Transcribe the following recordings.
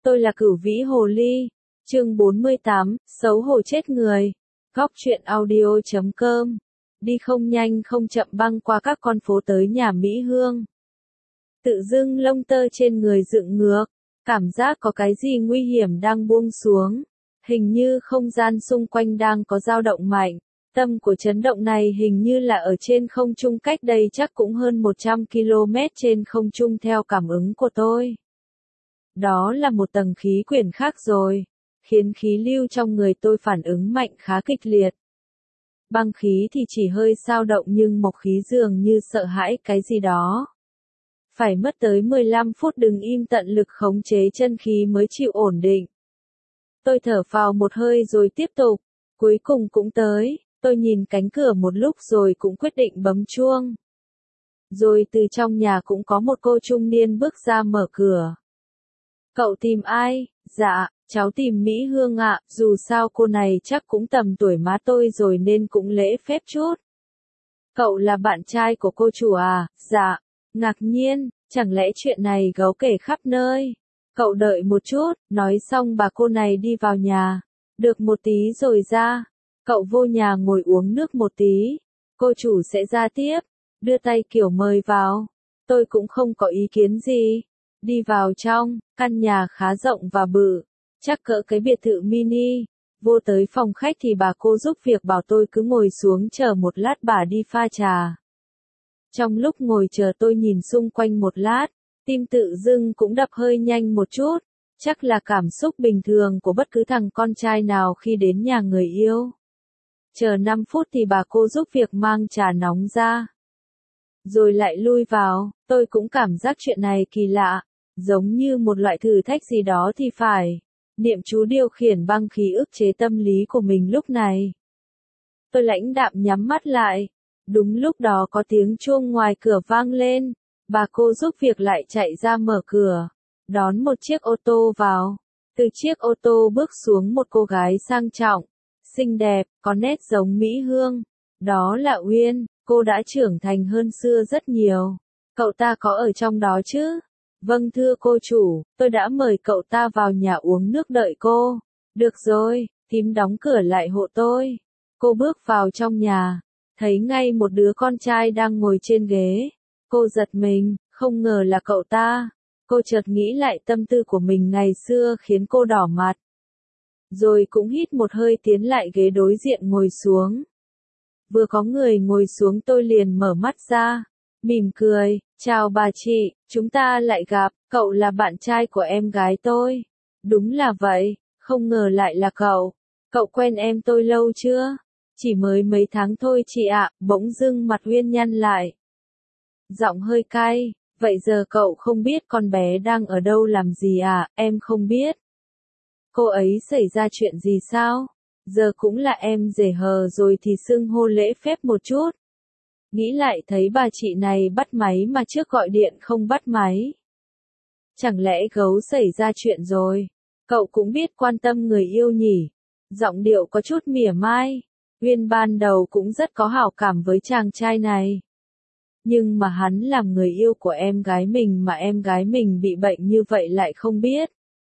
Tôi là Cửu Vĩ Hồ Ly. Chương 48, xấu hổ chết người. Góc truyện audio.com. Đi không nhanh không chậm băng qua các con phố tới nhà Mỹ Hương. Tự dưng lông tơ trên người dựng ngược, cảm giác có cái gì nguy hiểm đang buông xuống. Hình như không gian xung quanh đang có dao động mạnh. Tâm của chấn động này hình như là ở trên không trung, cách đây chắc cũng hơn 100 km trên không trung theo cảm ứng của tôi. Đó là một tầng khí quyển khác rồi, khiến khí lưu trong người tôi phản ứng mạnh khá kịch liệt. Băng khí thì chỉ hơi dao động nhưng mộc khí dường như sợ hãi cái gì đó. Phải mất tới 15 phút đứng im tận lực khống chế chân khí mới chịu ổn định. Tôi thở phào một hơi rồi tiếp tục, cuối cùng cũng tới. Tôi nhìn cánh cửa một lúc rồi cũng quyết định bấm chuông. Rồi từ trong nhà cũng có một cô trung niên bước ra mở cửa. Cậu tìm ai? Dạ, cháu tìm Mỹ Hương ạ, dù sao cô này chắc cũng tầm tuổi má tôi rồi nên cũng lễ phép chút. Cậu là bạn trai của cô chủ à? Dạ, ngạc nhiên, chẳng lẽ chuyện này gấu kể khắp nơi. Cậu đợi một chút, nói xong bà cô này đi vào nhà. Được một tí rồi ra. Cậu vô nhà ngồi uống nước một tí, cô chủ sẽ ra tiếp, đưa tay kiểu mời vào. Tôi cũng không có ý kiến gì. Đi vào trong, căn nhà khá rộng và bự, chắc cỡ cái biệt thự mini. Vô tới phòng khách thì bà cô giúp việc bảo tôi cứ ngồi xuống chờ một lát bà đi pha trà. Trong lúc ngồi chờ tôi nhìn xung quanh một lát, tim tự dưng cũng đập hơi nhanh một chút. Chắc là cảm xúc bình thường của bất cứ thằng con trai nào khi đến nhà người yêu. Chờ 5 phút thì bà cô giúp việc mang trà nóng ra. Rồi lại lui vào, tôi cũng cảm giác chuyện này kỳ lạ, giống như một loại thử thách gì đó thì phải. Niệm chú điều khiển băng khí ức chế tâm lý của mình lúc này. Tôi lãnh đạm nhắm mắt lại. Đúng lúc đó có tiếng chuông ngoài cửa vang lên, bà cô giúp việc lại chạy ra mở cửa, đón một chiếc ô tô vào. Từ chiếc ô tô bước xuống một cô gái sang trọng, xinh đẹp, có nét giống Mỹ Hương. Đó là Uyên, cô đã trưởng thành hơn xưa rất nhiều. Cậu ta có ở trong đó chứ? Vâng thưa cô chủ, tôi đã mời cậu ta vào nhà uống nước đợi cô. Được rồi, thím đóng cửa lại hộ tôi. Cô bước vào trong nhà, thấy ngay một đứa con trai đang ngồi trên ghế. Cô giật mình, không ngờ là cậu ta. Cô chợt nghĩ lại tâm tư của mình ngày xưa khiến cô đỏ mặt. Rồi cũng hít một hơi tiến lại ghế đối diện ngồi xuống. Vừa có người ngồi xuống tôi liền mở mắt ra, mỉm cười, chào bà chị, chúng ta lại gặp, cậu là bạn trai của em gái tôi. Đúng là vậy, không ngờ lại là cậu. Cậu quen em tôi lâu chưa? Chỉ mới mấy tháng thôi chị ạ. Bỗng dưng mặt Uyên nhăn lại. Giọng hơi cay, vậy giờ cậu không biết con bé đang ở đâu làm gì à? Em không biết. Cô ấy xảy ra chuyện gì sao? Giờ cũng là em rể hờ rồi thì xưng hô lễ phép một chút. Nghĩ lại thấy bà chị này bắt máy mà trước gọi điện không bắt máy. Chẳng lẽ gấu xảy ra chuyện rồi? Cậu cũng biết quan tâm người yêu nhỉ? Giọng điệu có chút mỉa mai. Uyên ban đầu cũng rất có hảo cảm với chàng trai này. Nhưng mà hắn làm người yêu của em gái mình mà em gái mình bị bệnh như vậy lại không biết.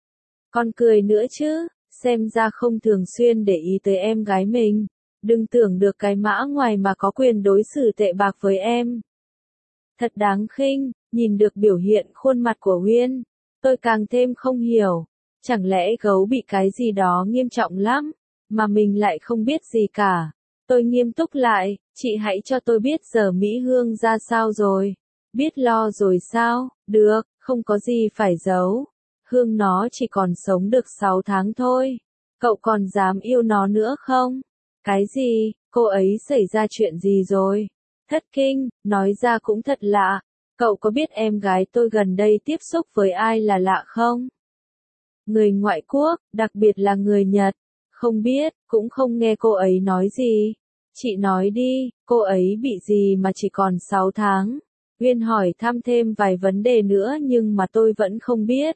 Con cười nữa chứ, xem ra không thường xuyên để ý tới em gái mình. Đừng tưởng được cái mã ngoài mà có quyền đối xử tệ bạc với em. Thật đáng khinh, nhìn được biểu hiện khuôn mặt của Uyên, tôi càng thêm không hiểu. Chẳng lẽ gấu bị cái gì đó nghiêm trọng lắm, mà mình lại không biết gì cả. Tôi nghiêm túc lại, chị hãy cho tôi biết giờ Mỹ Hương ra sao rồi. Biết lo rồi sao? Được, không có gì phải giấu. Hương nó chỉ còn sống được 6 tháng thôi. Cậu còn dám yêu nó nữa không? Cái gì? Cô ấy xảy ra chuyện gì rồi? Thất kinh, nói ra cũng thật lạ. Cậu có biết em gái tôi gần đây tiếp xúc với ai là lạ không? Người ngoại quốc, đặc biệt là người Nhật. Không biết, cũng không nghe cô ấy nói gì. Chị nói đi, cô ấy bị gì mà chỉ còn 6 tháng? Uyên hỏi thăm thêm vài vấn đề nữa nhưng mà tôi vẫn không biết.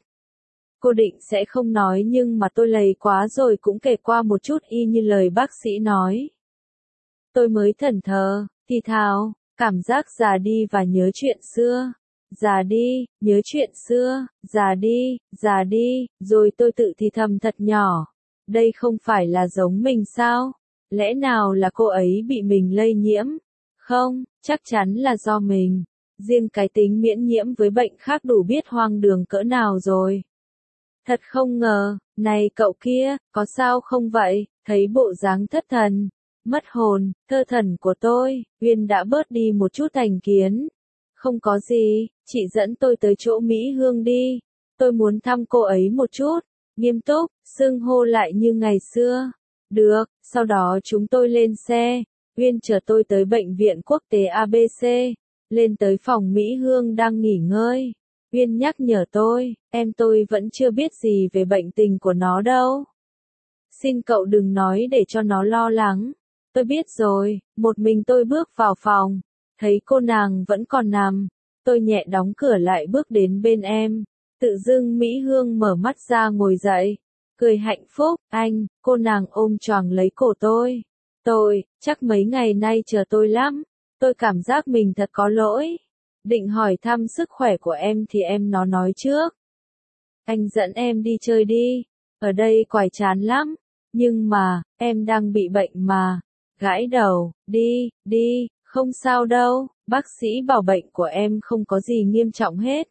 Cô định sẽ không nói nhưng mà tôi lầy quá rồi cũng kể qua một chút y như lời bác sĩ nói. Tôi mới thẫn thờ, thì thào, cảm giác già đi và nhớ chuyện xưa. già đi, nhớ chuyện xưa, già đi, rồi tôi tự thì thầm thật nhỏ. Đây không phải là giống mình sao? Lẽ nào là cô ấy bị mình lây nhiễm? Không, chắc chắn là do mình. Riêng cái tính miễn nhiễm với bệnh khác đủ biết hoang đường cỡ nào rồi. Thật không ngờ, này cậu kia, có sao không vậy? Thấy bộ dáng thất thần, mất hồn, thơ thần của tôi, Uyên đã bớt đi một chút thành kiến. Không có gì, chị dẫn tôi tới chỗ Mỹ Hương đi. Tôi muốn thăm cô ấy một chút. Nghiêm túc, xưng hô lại như ngày xưa. Được, sau đó chúng tôi lên xe. Uyên chở tôi tới bệnh viện quốc tế ABC. Lên tới phòng Mỹ Hương đang nghỉ ngơi. Uyên nhắc nhở tôi, em tôi vẫn chưa biết gì về bệnh tình của nó đâu. Xin cậu đừng nói để cho nó lo lắng. Tôi biết rồi, một mình tôi bước vào phòng. Thấy cô nàng vẫn còn nằm. Tôi nhẹ đóng cửa lại bước đến bên em. Tự dưng Mỹ Hương mở mắt ra ngồi dậy. Cười hạnh phúc, anh, cô nàng ôm choàng lấy cổ tôi. Chắc mấy ngày nay chờ tôi lắm. Tôi cảm giác mình thật có lỗi. Định hỏi thăm sức khỏe của em thì em nó nói trước. Anh dẫn em đi chơi đi. Ở đây quài chán lắm. Nhưng mà, em đang bị bệnh mà. Gãi đầu, đi, không sao đâu. Bác sĩ bảo bệnh của em không có gì nghiêm trọng hết.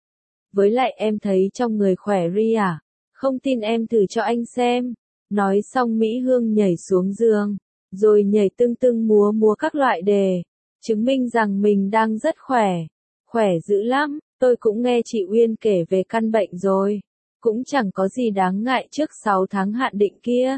Với lại em thấy trong người khỏe ri à? Không tin em thử cho anh xem. Nói xong Mỹ Hương nhảy xuống giường. Rồi nhảy tưng tưng múa múa các loại đề. Chứng minh rằng mình đang rất khỏe. Khỏe dữ lắm, tôi cũng nghe chị Uyên kể về căn bệnh rồi. Cũng chẳng có gì đáng ngại trước 6 tháng hạn định kia.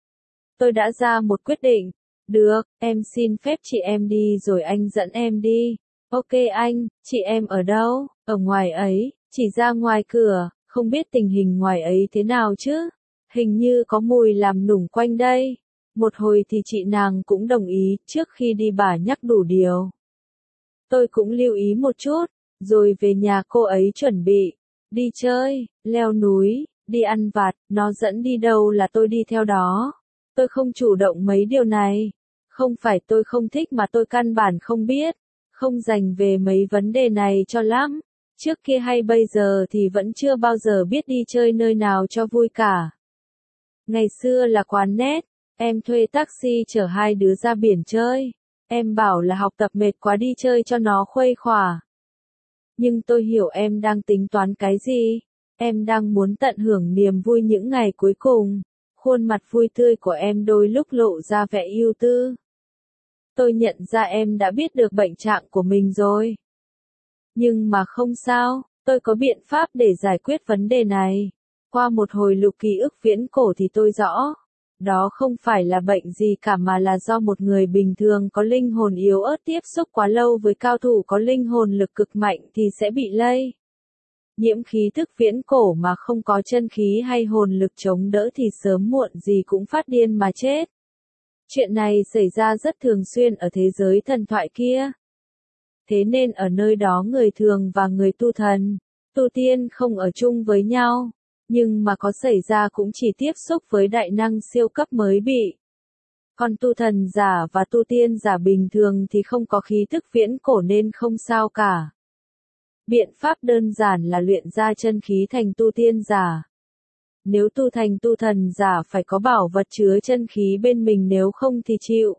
Tôi đã ra một quyết định. Được, em xin phép chị em đi rồi anh dẫn em đi. Ok anh, chị em ở đâu? Ở ngoài ấy, chỉ ra ngoài cửa, không biết tình hình ngoài ấy thế nào chứ? Hình như có mùi làm nủng quanh đây. Một hồi thì chị nàng cũng đồng ý, trước khi đi bà nhắc đủ điều. Tôi cũng lưu ý một chút, rồi về nhà cô ấy chuẩn bị. Đi chơi, leo núi, đi ăn vặt, nó dẫn đi đâu là tôi đi theo đó. Tôi không chủ động mấy điều này. Không phải tôi không thích mà tôi căn bản không biết. Không dành về mấy vấn đề này cho lắm. Trước kia hay bây giờ thì vẫn chưa bao giờ biết đi chơi nơi nào cho vui cả. Ngày xưa là quán net, em thuê taxi chở hai đứa ra biển chơi. Em bảo là học tập mệt quá đi chơi cho nó khuây khỏa. Nhưng tôi hiểu em đang tính toán cái gì. Em đang muốn tận hưởng niềm vui những ngày cuối cùng. Khuôn mặt vui tươi của em đôi lúc lộ ra vẻ ưu tư. Tôi nhận ra em đã biết được bệnh trạng của mình rồi. Nhưng mà không sao, tôi có biện pháp để giải quyết vấn đề này. Qua một hồi lục ký ức viễn cổ thì tôi rõ. Đó không phải là bệnh gì cả mà là do một người bình thường có linh hồn yếu ớt tiếp xúc quá lâu với cao thủ có linh hồn lực cực mạnh thì sẽ bị lây. Nhiễm khí thức viễn cổ mà không có chân khí hay hồn lực chống đỡ thì sớm muộn gì cũng phát điên mà chết. Chuyện này xảy ra rất thường xuyên ở thế giới thần thoại kia. Thế nên ở nơi đó người thường và người tu thần, tu tiên không ở chung với nhau. Nhưng mà có xảy ra cũng chỉ tiếp xúc với đại năng siêu cấp mới bị. Còn tu thần giả và tu tiên giả bình thường thì không có khí thức viễn cổ nên không sao cả. Biện pháp đơn giản là luyện ra chân khí thành tu tiên giả. Nếu tu thành tu thần giả phải có bảo vật chứa chân khí bên mình, nếu không thì chịu.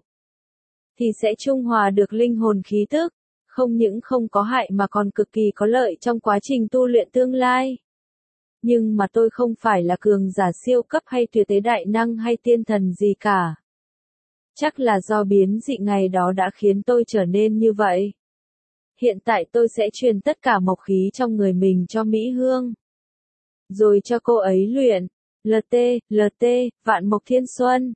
Thì sẽ trung hòa được linh hồn khí tức. Không những không có hại mà còn cực kỳ có lợi trong quá trình tu luyện tương lai. Nhưng mà tôi không phải là cường giả siêu cấp hay tuyệt thế đại năng hay tiên thần gì cả. Chắc là do biến dị ngày đó đã khiến tôi trở nên như vậy. Hiện tại tôi sẽ truyền tất cả mộc khí trong người mình cho Mỹ Hương. Rồi cho cô ấy luyện. LT, Vạn Mộc Thiên Xuân.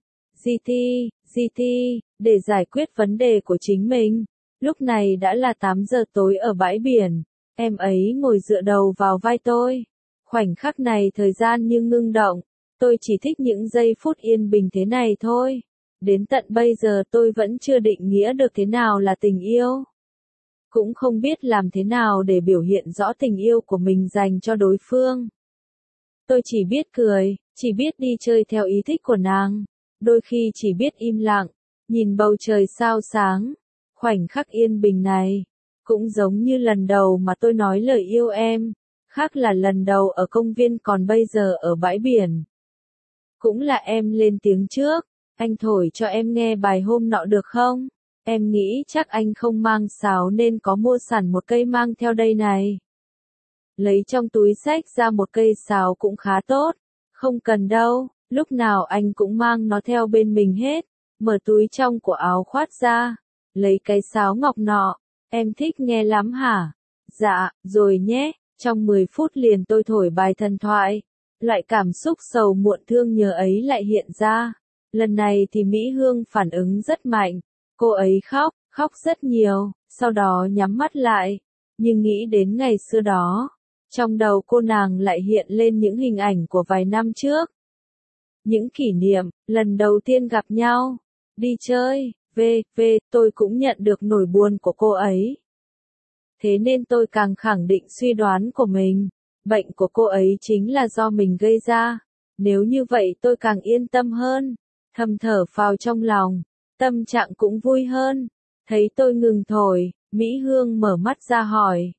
GT, để giải quyết vấn đề của chính mình. Lúc này đã là 8 giờ tối ở bãi biển. Em ấy ngồi dựa đầu vào vai tôi. Khoảnh khắc này thời gian như ngưng động. Tôi chỉ thích những giây phút yên bình thế này thôi. Đến tận bây giờ tôi vẫn chưa định nghĩa được thế nào là tình yêu. Cũng không biết làm thế nào để biểu hiện rõ tình yêu của mình dành cho đối phương. Tôi chỉ biết cười, chỉ biết đi chơi theo ý thích của nàng. Đôi khi chỉ biết im lặng, nhìn bầu trời sao sáng. Khoảnh khắc yên bình này, Cũng giống như lần đầu mà tôi nói lời yêu em, khác là lần đầu ở công viên còn bây giờ ở bãi biển. Cũng là em lên tiếng trước, anh thổi cho em nghe bài hôm nọ được không? Em nghĩ chắc anh không mang sáo nên có mua sẵn một cây mang theo đây này. Lấy trong túi xách ra một cây sáo cũng khá tốt, không cần đâu, lúc nào anh cũng mang nó theo bên mình hết. Mở túi trong của áo khoác ra, lấy cái sáo ngọc nọ, em thích nghe lắm hả? Dạ, rồi nhé, trong 10 phút liền tôi thổi bài thần thoại. Loại cảm xúc sầu muộn thương nhớ ấy lại hiện ra. Lần này thì Mỹ Hương phản ứng rất mạnh. Cô ấy khóc, khóc rất nhiều, sau đó nhắm mắt lại. Nhưng nghĩ đến ngày xưa đó, trong đầu cô nàng lại hiện lên những hình ảnh của vài năm trước. Những kỷ niệm, lần đầu tiên gặp nhau, đi chơi, tôi cũng nhận được nỗi buồn của cô ấy. Thế nên tôi càng khẳng định suy đoán của mình, bệnh của cô ấy chính là do mình gây ra. Nếu như vậy tôi càng yên tâm hơn, thầm thở phào trong lòng, tâm trạng cũng vui hơn. Thấy tôi ngừng thổi, Mỹ Hương mở mắt ra hỏi,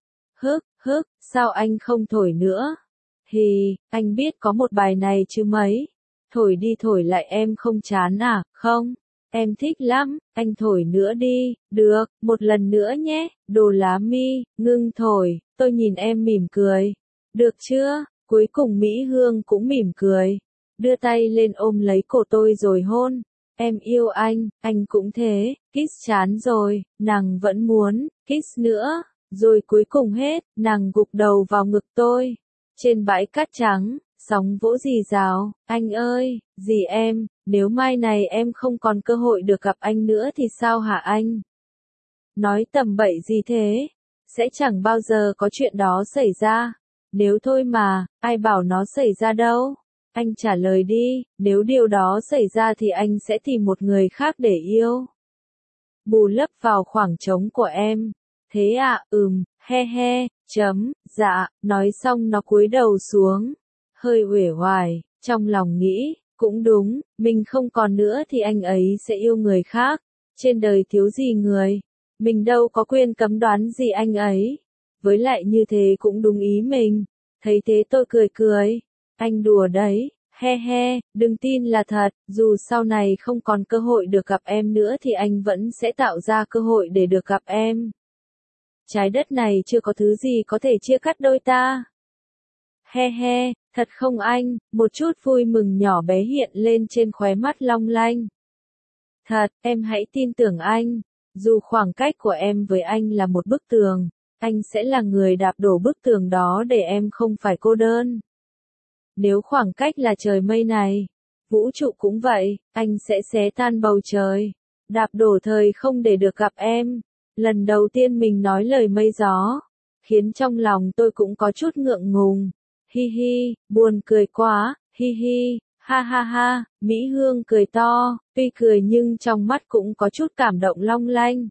sao anh không thổi nữa? Thì, anh biết có một bài này chứ mấy. Thổi đi thổi lại em không chán à? Không, em thích lắm, anh thổi nữa đi. Được, một lần nữa nhé. Đồ lá mi, ngưng thổi. Tôi nhìn em mỉm cười. Được chưa? Cuối cùng Mỹ Hương cũng mỉm cười, đưa tay lên ôm lấy cổ tôi rồi hôn. Em yêu anh cũng thế. Kiss chán rồi, nàng vẫn muốn kiss nữa. Rồi cuối cùng hết, nàng gục đầu vào ngực tôi. Trên bãi cát trắng, sóng vỗ rì rào. Anh ơi, dì em, nếu mai này em không còn cơ hội được gặp anh nữa thì sao hả anh? Nói tầm bậy gì thế? Sẽ chẳng bao giờ có chuyện đó xảy ra. Nếu thôi mà, ai bảo nó xảy ra đâu? Anh trả lời đi, nếu điều đó xảy ra thì anh sẽ tìm một người khác để yêu. Bù lấp vào khoảng trống của em. Thế à, he, dạ, nói xong nó cúi đầu xuống. Hơi uể oải, trong lòng nghĩ, cũng đúng, mình không còn nữa thì anh ấy sẽ yêu người khác. Trên đời thiếu gì người, mình đâu có quyền cấm đoán gì anh ấy. Với lại như thế cũng đúng ý mình. Thấy thế tôi cười, anh đùa đấy, he, đừng tin là thật, dù sau này không còn cơ hội được gặp em nữa thì anh vẫn sẽ tạo ra cơ hội để được gặp em. Trái đất này chưa có thứ gì có thể chia cắt đôi ta. He, thật không anh? Một chút vui mừng nhỏ bé hiện lên trên khóe mắt long lanh. Thật, em hãy tin tưởng anh. Dù khoảng cách của em với anh là một bức tường, anh sẽ là người đạp đổ bức tường đó để em không phải cô đơn. Nếu khoảng cách là trời mây này, vũ trụ cũng vậy, anh sẽ xé tan bầu trời, đạp đổ thời không để được gặp em. Lần đầu tiên mình nói lời mây gió, khiến trong lòng tôi cũng có chút ngượng ngùng. Hi, buồn cười quá, hi, ha, Mỹ Hương cười to, tuy cười nhưng trong mắt cũng có chút cảm động long lanh.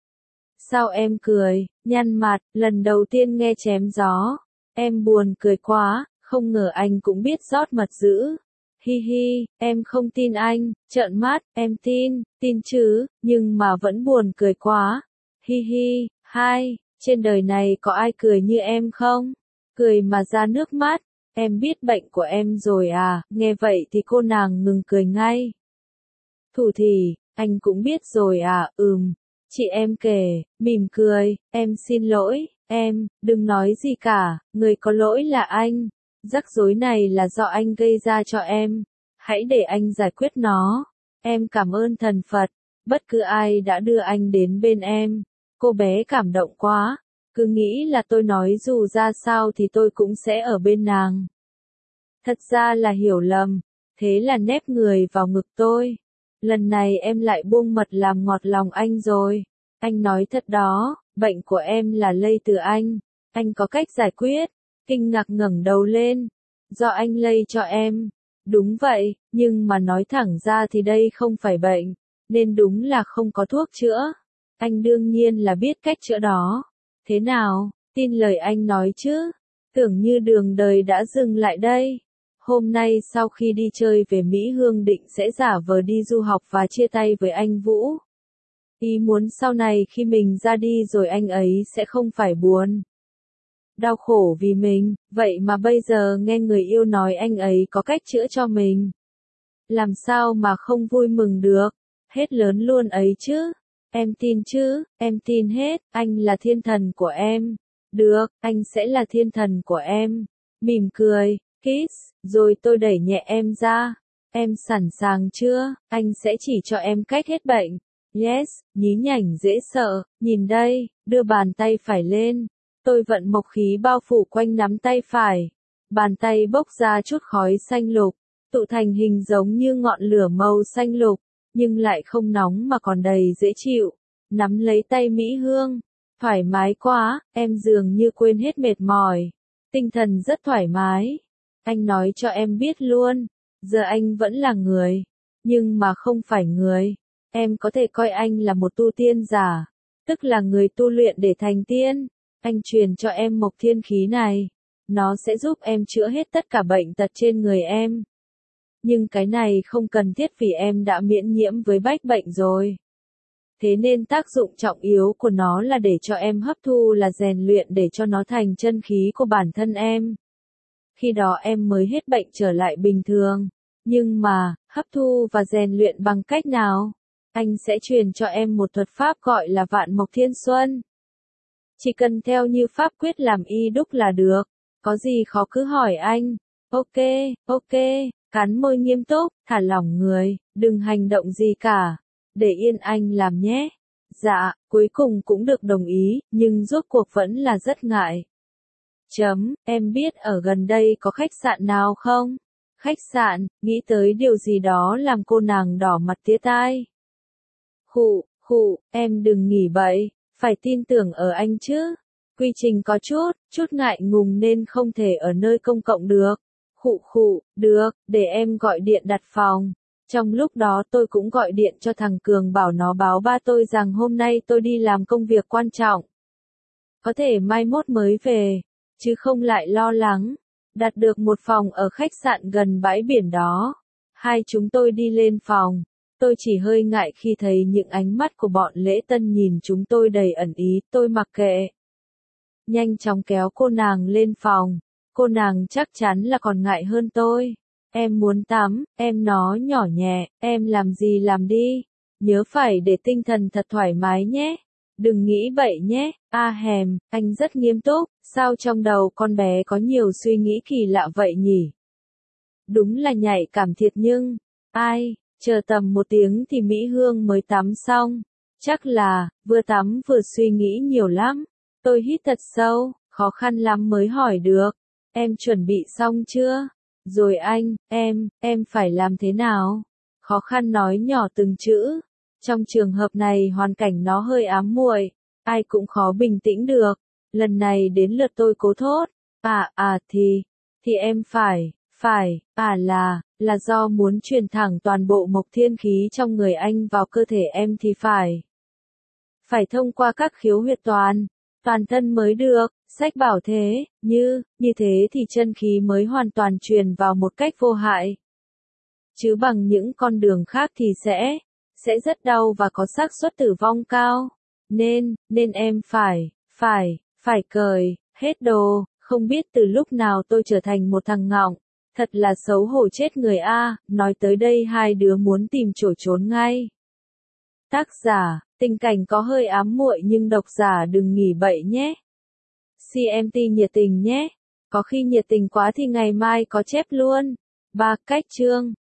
Sao em cười, nhăn mặt, lần đầu tiên nghe chém gió. Em buồn cười quá, không ngờ anh cũng biết rót mật dữ. Hi, em không tin anh, trợn mắt, em tin chứ, nhưng mà vẫn buồn cười quá. Hi, trên đời này có ai cười như em không? Cười mà ra nước mắt, em biết bệnh của em rồi à? Nghe vậy thì cô nàng ngừng cười ngay. Thủ thì, anh cũng biết rồi à? Chị em kể, mỉm cười, em xin lỗi, em, đừng nói gì cả, người có lỗi là anh. Rắc rối này là do anh gây ra cho em. Hãy để anh giải quyết nó. Em cảm ơn thần Phật, bất cứ ai đã đưa anh đến bên em. Cô bé cảm động quá, cứ nghĩ là tôi nói dù ra sao thì tôi cũng sẽ ở bên nàng. Thật ra là hiểu lầm, thế là nép người vào ngực tôi. Lần này em lại buông mật làm ngọt lòng anh rồi. Anh nói thật đó, bệnh của em là lây từ anh có cách giải quyết. Kinh ngạc ngẩng đầu lên, do anh lây cho em. Đúng vậy, nhưng mà nói thẳng ra thì đây không phải bệnh, nên đúng là không có thuốc chữa. Anh đương nhiên là biết cách chữa đó. Thế nào, tin lời anh nói chứ? Tưởng như đường đời đã dừng lại đây. Hôm nay sau khi đi chơi về Mỹ Hương định sẽ giả vờ đi du học và chia tay với anh Vũ. Ý muốn sau này khi mình ra đi rồi anh ấy sẽ không phải buồn, đau khổ vì mình, vậy mà bây giờ nghe người yêu nói anh ấy có cách chữa cho mình. Làm sao mà không vui mừng được, hết lớn luôn ấy chứ. Em tin chứ, em tin hết, anh là thiên thần của em. Được, anh sẽ là thiên thần của em. Mỉm cười, kiss, rồi tôi đẩy nhẹ em ra. Em sẵn sàng chưa, anh sẽ chỉ cho em cách hết bệnh. Yes, nhí nhảnh dễ sợ, nhìn đây, đưa bàn tay phải lên. Tôi vận mộc khí bao phủ quanh nắm tay phải. Bàn tay bốc ra chút khói xanh lục, tụ thành hình giống như ngọn lửa màu xanh lục, nhưng lại không nóng mà còn đầy dễ chịu. Nắm lấy tay Mỹ Hương, thoải mái quá, em dường như quên hết mệt mỏi. Tinh thần rất thoải mái. Anh nói cho em biết luôn, giờ anh vẫn là người, nhưng mà không phải người. Em có thể coi anh là một tu tiên giả, tức là người tu luyện để thành tiên. Anh truyền cho em mộc thiên khí này, nó sẽ giúp em chữa hết tất cả bệnh tật trên người em. Nhưng cái này không cần thiết vì em đã miễn nhiễm với bách bệnh rồi. Thế nên tác dụng trọng yếu của nó là để cho em hấp thu, là rèn luyện để cho nó thành chân khí của bản thân em. Khi đó em mới hết bệnh trở lại bình thường. Nhưng mà, hấp thu và rèn luyện bằng cách nào? Anh sẽ truyền cho em một thuật pháp gọi là Vạn Mộc Thiên Xuân. Chỉ cần theo như pháp quyết làm y đúc là được. Có gì khó cứ hỏi anh. Ok, ok, cắn môi nghiêm túc, thả lỏng người, đừng hành động gì cả. Để yên anh làm nhé. Dạ, cuối cùng cũng được đồng ý, nhưng rốt cuộc vẫn là rất ngại. Em biết ở gần đây có khách sạn nào không? Khách sạn, nghĩ tới điều gì đó làm cô nàng đỏ mặt tía tai. Em đừng nghỉ bậy, phải tin tưởng ở anh chứ. Quy trình có chút ngại ngùng nên không thể ở nơi công cộng được. Được, để em gọi điện đặt phòng. Trong lúc đó tôi cũng gọi điện cho thằng Cường bảo nó báo ba tôi rằng hôm nay tôi đi làm công việc quan trọng. Có thể mai mốt mới về, chứ không lại lo lắng. Đặt được một phòng ở khách sạn gần bãi biển đó. Hai chúng tôi đi lên phòng. Tôi chỉ hơi ngại khi thấy những ánh mắt của bọn lễ tân nhìn chúng tôi đầy ẩn ý, tôi mặc kệ. Nhanh chóng kéo cô nàng lên phòng. Cô nàng chắc chắn là còn ngại hơn tôi. Em muốn tắm, em nói nhỏ nhẹ, em làm gì làm đi. Nhớ phải để tinh thần thật thoải mái nhé. Đừng nghĩ bậy nhé. Anh rất nghiêm túc, sao trong đầu con bé có nhiều suy nghĩ kỳ lạ vậy nhỉ? Đúng là nhạy cảm thiệt nhưng, chờ tầm 1 tiếng thì Mỹ Hương mới tắm xong. Chắc là, vừa tắm vừa suy nghĩ nhiều lắm. Tôi hít thật sâu, khó khăn lắm mới hỏi được. Em chuẩn bị xong chưa? Rồi anh, em phải làm thế nào? Khó khăn nói nhỏ từng chữ. Trong trường hợp này hoàn cảnh nó hơi ám muội, ai cũng khó bình tĩnh được. Lần này đến lượt tôi cố thốt. Thì em phải, là do muốn truyền thẳng toàn bộ mộc thiên khí trong người anh vào cơ thể em thì phải thông qua các khiếu huyệt toàn thân mới được. Sách bảo thế, như thế thì chân khí mới hoàn toàn truyền vào một cách vô hại. Chứ bằng những con đường khác thì sẽ rất đau và có xác suất tử vong cao. Nên em phải cởi hết đồ. Không biết từ lúc nào tôi trở thành một thằng ngọng. Thật là xấu hổ chết người a. Nói tới đây hai đứa muốn tìm chỗ trốn ngay. Tác giả, tình cảnh có hơi ám muội nhưng độc giả đừng nghỉ bậy nhé. CMT nhiệt tình nhé. Có khi nhiệt tình quá thì ngày mai có chép luôn. 3 cách chương.